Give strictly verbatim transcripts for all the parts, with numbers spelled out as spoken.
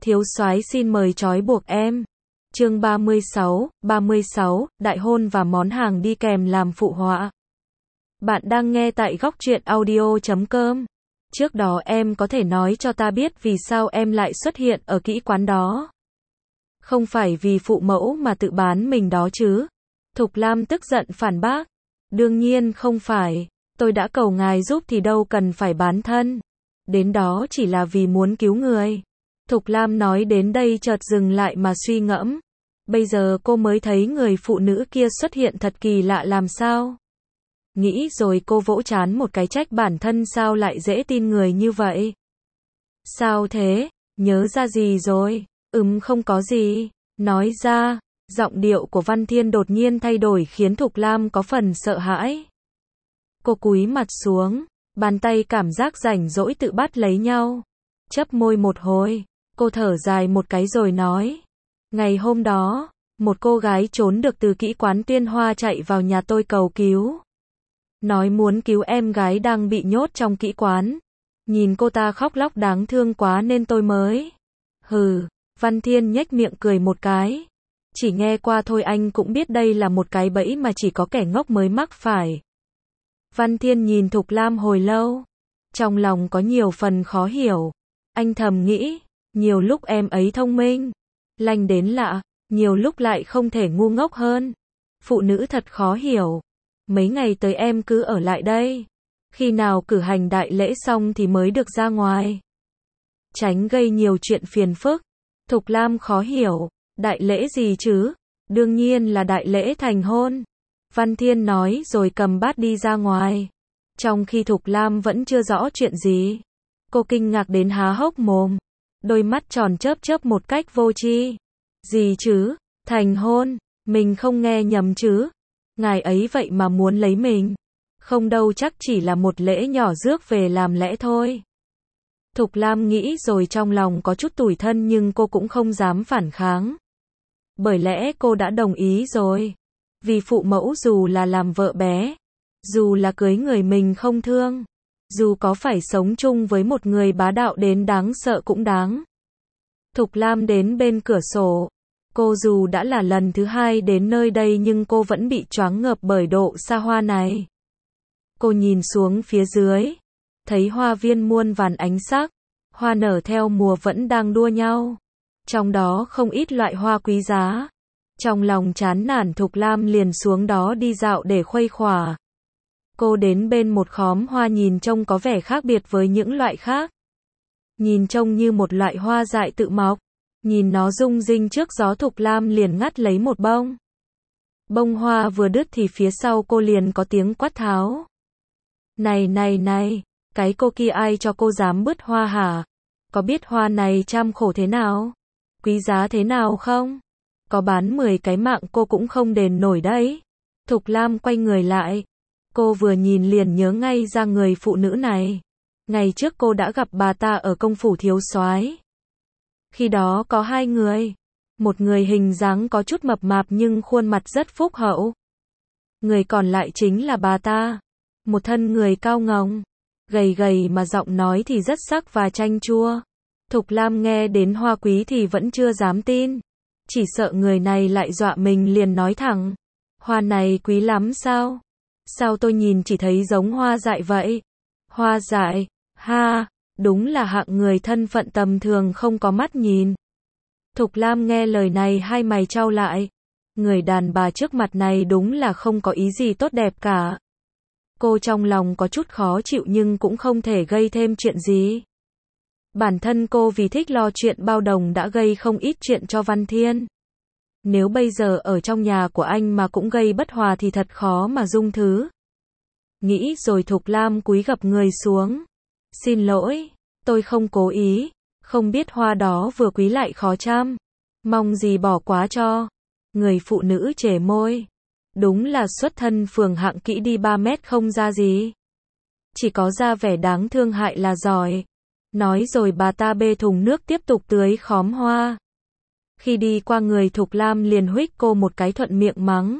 Thiếu soái xin mời trói buộc em. Chương ba mươi sáu, ba mươi sáu, đại hôn và món hàng đi kèm làm phụ họa. Bạn đang nghe tại góc truyện audio chấm com. Trước đó em có thể nói cho ta biết vì sao em lại xuất hiện ở kỹ quán đó. Không phải vì phụ mẫu mà tự bán mình đó chứ? Thục Lam tức giận phản bác. Đương nhiên không phải, tôi đã cầu ngài giúp thì đâu cần phải bán thân. Đến đó chỉ là vì muốn cứu người. Thục Lam nói đến đây chợt dừng lại mà suy ngẫm. Bây giờ cô mới thấy người phụ nữ kia xuất hiện thật kỳ lạ làm sao. Nghĩ rồi cô vỗ trán một cái, trách bản thân sao lại dễ tin người như vậy. Sao thế, nhớ ra gì rồi? Ừm không có gì, nói ra. Giọng điệu của Văn Thiên đột nhiên thay đổi khiến Thục Lam có phần sợ hãi. Cô cúi mặt xuống, bàn tay cảm giác rảnh rỗi tự bắt lấy nhau. Chớp môi một hồi, cô thở dài một cái rồi nói. Ngày hôm đó, một cô gái trốn được từ kỹ quán Tuyên Hoa chạy vào nhà tôi cầu cứu. Nói muốn cứu em gái đang bị nhốt trong kỹ quán. Nhìn cô ta khóc lóc đáng thương quá nên tôi mới. Hừ, Văn Thiên nhếch miệng cười một cái. Chỉ nghe qua thôi anh cũng biết đây là một cái bẫy mà chỉ có kẻ ngốc mới mắc phải. Văn Thiên nhìn Thục Lam hồi lâu. Trong lòng có nhiều phần khó hiểu. Anh thầm nghĩ, nhiều lúc em ấy thông minh, lanh đến lạ, nhiều lúc lại không thể ngu ngốc hơn. Phụ nữ thật khó hiểu. Mấy ngày tới em cứ ở lại đây. Khi nào cử hành đại lễ xong thì mới được ra ngoài. Tránh gây nhiều chuyện phiền phức. Thục Lam khó hiểu. Đại lễ gì chứ? Đương nhiên là đại lễ thành hôn. Văn Thiên nói rồi cầm bát đi ra ngoài. Trong khi Thục Lam vẫn chưa rõ chuyện gì. Cô kinh ngạc đến há hốc mồm. Đôi mắt tròn chớp chớp một cách vô tri. Gì chứ? Thành hôn? Mình không nghe nhầm chứ? Ngài ấy vậy mà muốn lấy mình. Không đâu, chắc chỉ là một lễ nhỏ rước về làm lẽ thôi. Thục Lam nghĩ rồi trong lòng có chút tủi thân nhưng cô cũng không dám phản kháng. Bởi lẽ cô đã đồng ý rồi. Vì phụ mẫu dù là làm vợ bé, dù là cưới người mình không thương, dù có phải sống chung với một người bá đạo đến đáng sợ cũng đáng. Thục Lam đến bên cửa sổ. Cô dù đã là lần thứ hai đến nơi đây nhưng cô vẫn bị choáng ngợp bởi độ xa hoa này. Cô nhìn xuống phía dưới, thấy hoa viên muôn vàn ánh sắc, hoa nở theo mùa vẫn đang đua nhau. Trong đó không ít loại hoa quý giá. Trong lòng chán nản, Thục Lam liền xuống đó đi dạo để khuây khỏa. Cô đến bên một khóm hoa nhìn trông có vẻ khác biệt với những loại khác. Nhìn trông như một loại hoa dại tự mọc. Nhìn nó rung rinh trước gió, Thục Lam liền ngắt lấy một bông. Bông hoa vừa đứt thì phía sau cô liền có tiếng quát tháo. Này này này, cái cô kia ai cho cô dám bứt hoa hả? Có biết hoa này trăm khổ thế nào? Quý giá thế nào không? Có bán mười cái mạng cô cũng không đền nổi đấy. Thục Lam quay người lại. Cô vừa nhìn liền nhớ ngay ra người phụ nữ này. Ngày trước cô đã gặp bà ta ở công phủ thiếu soái. Khi đó có hai người. Một người hình dáng có chút mập mạp nhưng khuôn mặt rất phúc hậu. Người còn lại chính là bà ta. Một thân người cao ngòng, gầy gầy mà giọng nói thì rất sắc và chanh chua. Thục Lam nghe đến hoa quý thì vẫn chưa dám tin. Chỉ sợ người này lại dọa mình liền nói thẳng. Hoa này quý lắm sao? Sao tôi nhìn chỉ thấy giống hoa dại vậy? Hoa dại? Ha, đúng là hạng người thân phận tầm thường không có mắt nhìn. Thục Lam nghe lời này hai mày chau lại. Người đàn bà trước mặt này đúng là không có ý gì tốt đẹp cả. Cô trong lòng có chút khó chịu nhưng cũng không thể gây thêm chuyện gì. Bản thân cô vì thích lo chuyện bao đồng đã gây không ít chuyện cho Văn Thiên. Nếu bây giờ ở trong nhà của anh mà cũng gây bất hòa thì thật khó mà dung thứ. Nghĩ rồi Thục Lam cúi gập người xuống. Xin lỗi, tôi không cố ý, không biết hoa đó vừa quý lại khó chăm. Mong gì bỏ quá cho. Người phụ nữ trề môi. Đúng là xuất thân phường hạng kỹ đi ba mét không ra gì. Chỉ có ra vẻ đáng thương hại là giỏi. Nói rồi bà ta bê thùng nước tiếp tục tưới khóm hoa. Khi đi qua người Thục Lam liền huých cô một cái, thuận miệng mắng.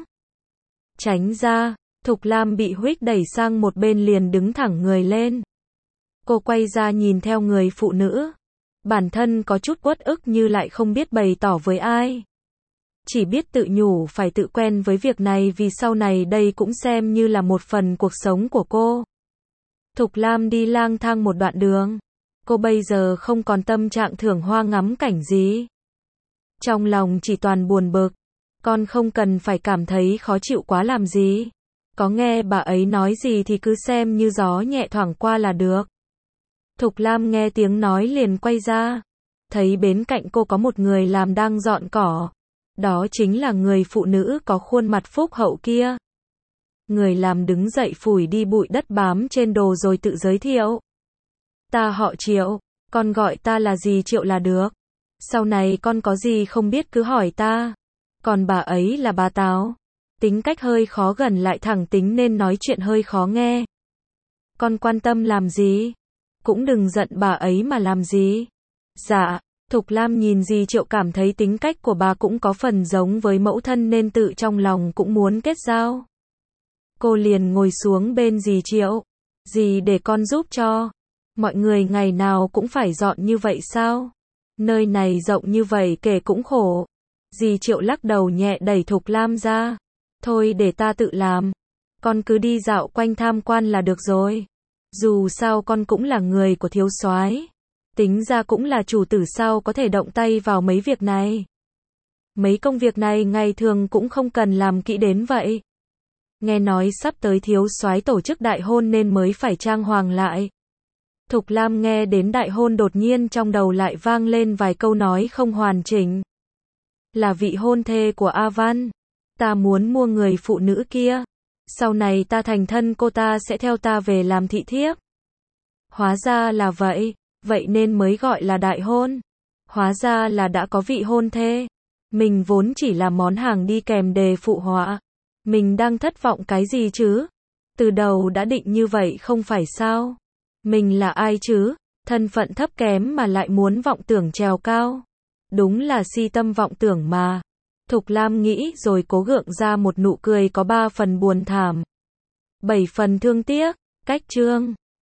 Tránh ra. Thục Lam bị huých đẩy sang một bên liền đứng thẳng người lên. Cô quay ra nhìn theo người phụ nữ. Bản thân có chút uất ức như lại không biết bày tỏ với ai. Chỉ biết tự nhủ phải tự quen với việc này vì sau này đây cũng xem như là một phần cuộc sống của cô. Thục Lam đi lang thang một đoạn đường. Cô bây giờ không còn tâm trạng thưởng hoa ngắm cảnh gì. Trong lòng chỉ toàn buồn bực. Con không cần phải cảm thấy khó chịu quá làm gì. Có nghe bà ấy nói gì thì cứ xem như gió nhẹ thoảng qua là được. Thục Lam nghe tiếng nói liền quay ra. Thấy bên cạnh cô có một người làm đang dọn cỏ. Đó chính là người phụ nữ có khuôn mặt phúc hậu kia. Người làm đứng dậy phủi đi bụi đất bám trên đồ rồi tự giới thiệu. Ta họ Triệu, con gọi ta là gì Triệu là được. Sau này con có gì không biết cứ hỏi ta. Còn bà ấy là bà Táo. Tính cách hơi khó gần lại thẳng tính nên nói chuyện hơi khó nghe. Con quan tâm làm gì? Cũng đừng giận bà ấy mà làm gì. Dạ, Thục Lam nhìn dì Triệu cảm thấy tính cách của bà cũng có phần giống với mẫu thân nên tự trong lòng cũng muốn kết giao. Cô liền ngồi xuống bên dì Triệu. Dì để con giúp cho. Mọi người ngày nào cũng phải dọn như vậy sao? Nơi này rộng như vậy kể cũng khổ. Dì Triệu lắc đầu nhẹ đẩy Thục Lam ra. Thôi để ta tự làm. Con cứ đi dạo quanh tham quan là được rồi. Dù sao con cũng là người của thiếu soái. Tính ra cũng là chủ tử sao có thể động tay vào mấy việc này. Mấy công việc này ngày thường cũng không cần làm kỹ đến vậy. Nghe nói sắp tới thiếu soái tổ chức đại hôn nên mới phải trang hoàng lại. Thục Lam nghe đến đại hôn đột nhiên trong đầu lại vang lên vài câu nói không hoàn chỉnh. Là vị hôn thê của A Văn. Ta muốn mua người phụ nữ kia. Sau này ta thành thân cô ta sẽ theo ta về làm thị thiếp. Hóa ra là vậy. Vậy nên mới gọi là đại hôn. Hóa ra là đã có vị hôn thê. Mình vốn chỉ là món hàng đi kèm đề phụ họa. Mình đang thất vọng cái gì chứ? Từ đầu đã định như vậy không phải sao? Mình là ai chứ? Thân phận thấp kém mà lại muốn vọng tưởng trèo cao. Đúng là si tâm vọng tưởng mà. Thục Lam nghĩ rồi cố gượng ra một nụ cười có ba phần buồn thảm. Bảy phần thương tiếc. Cách chương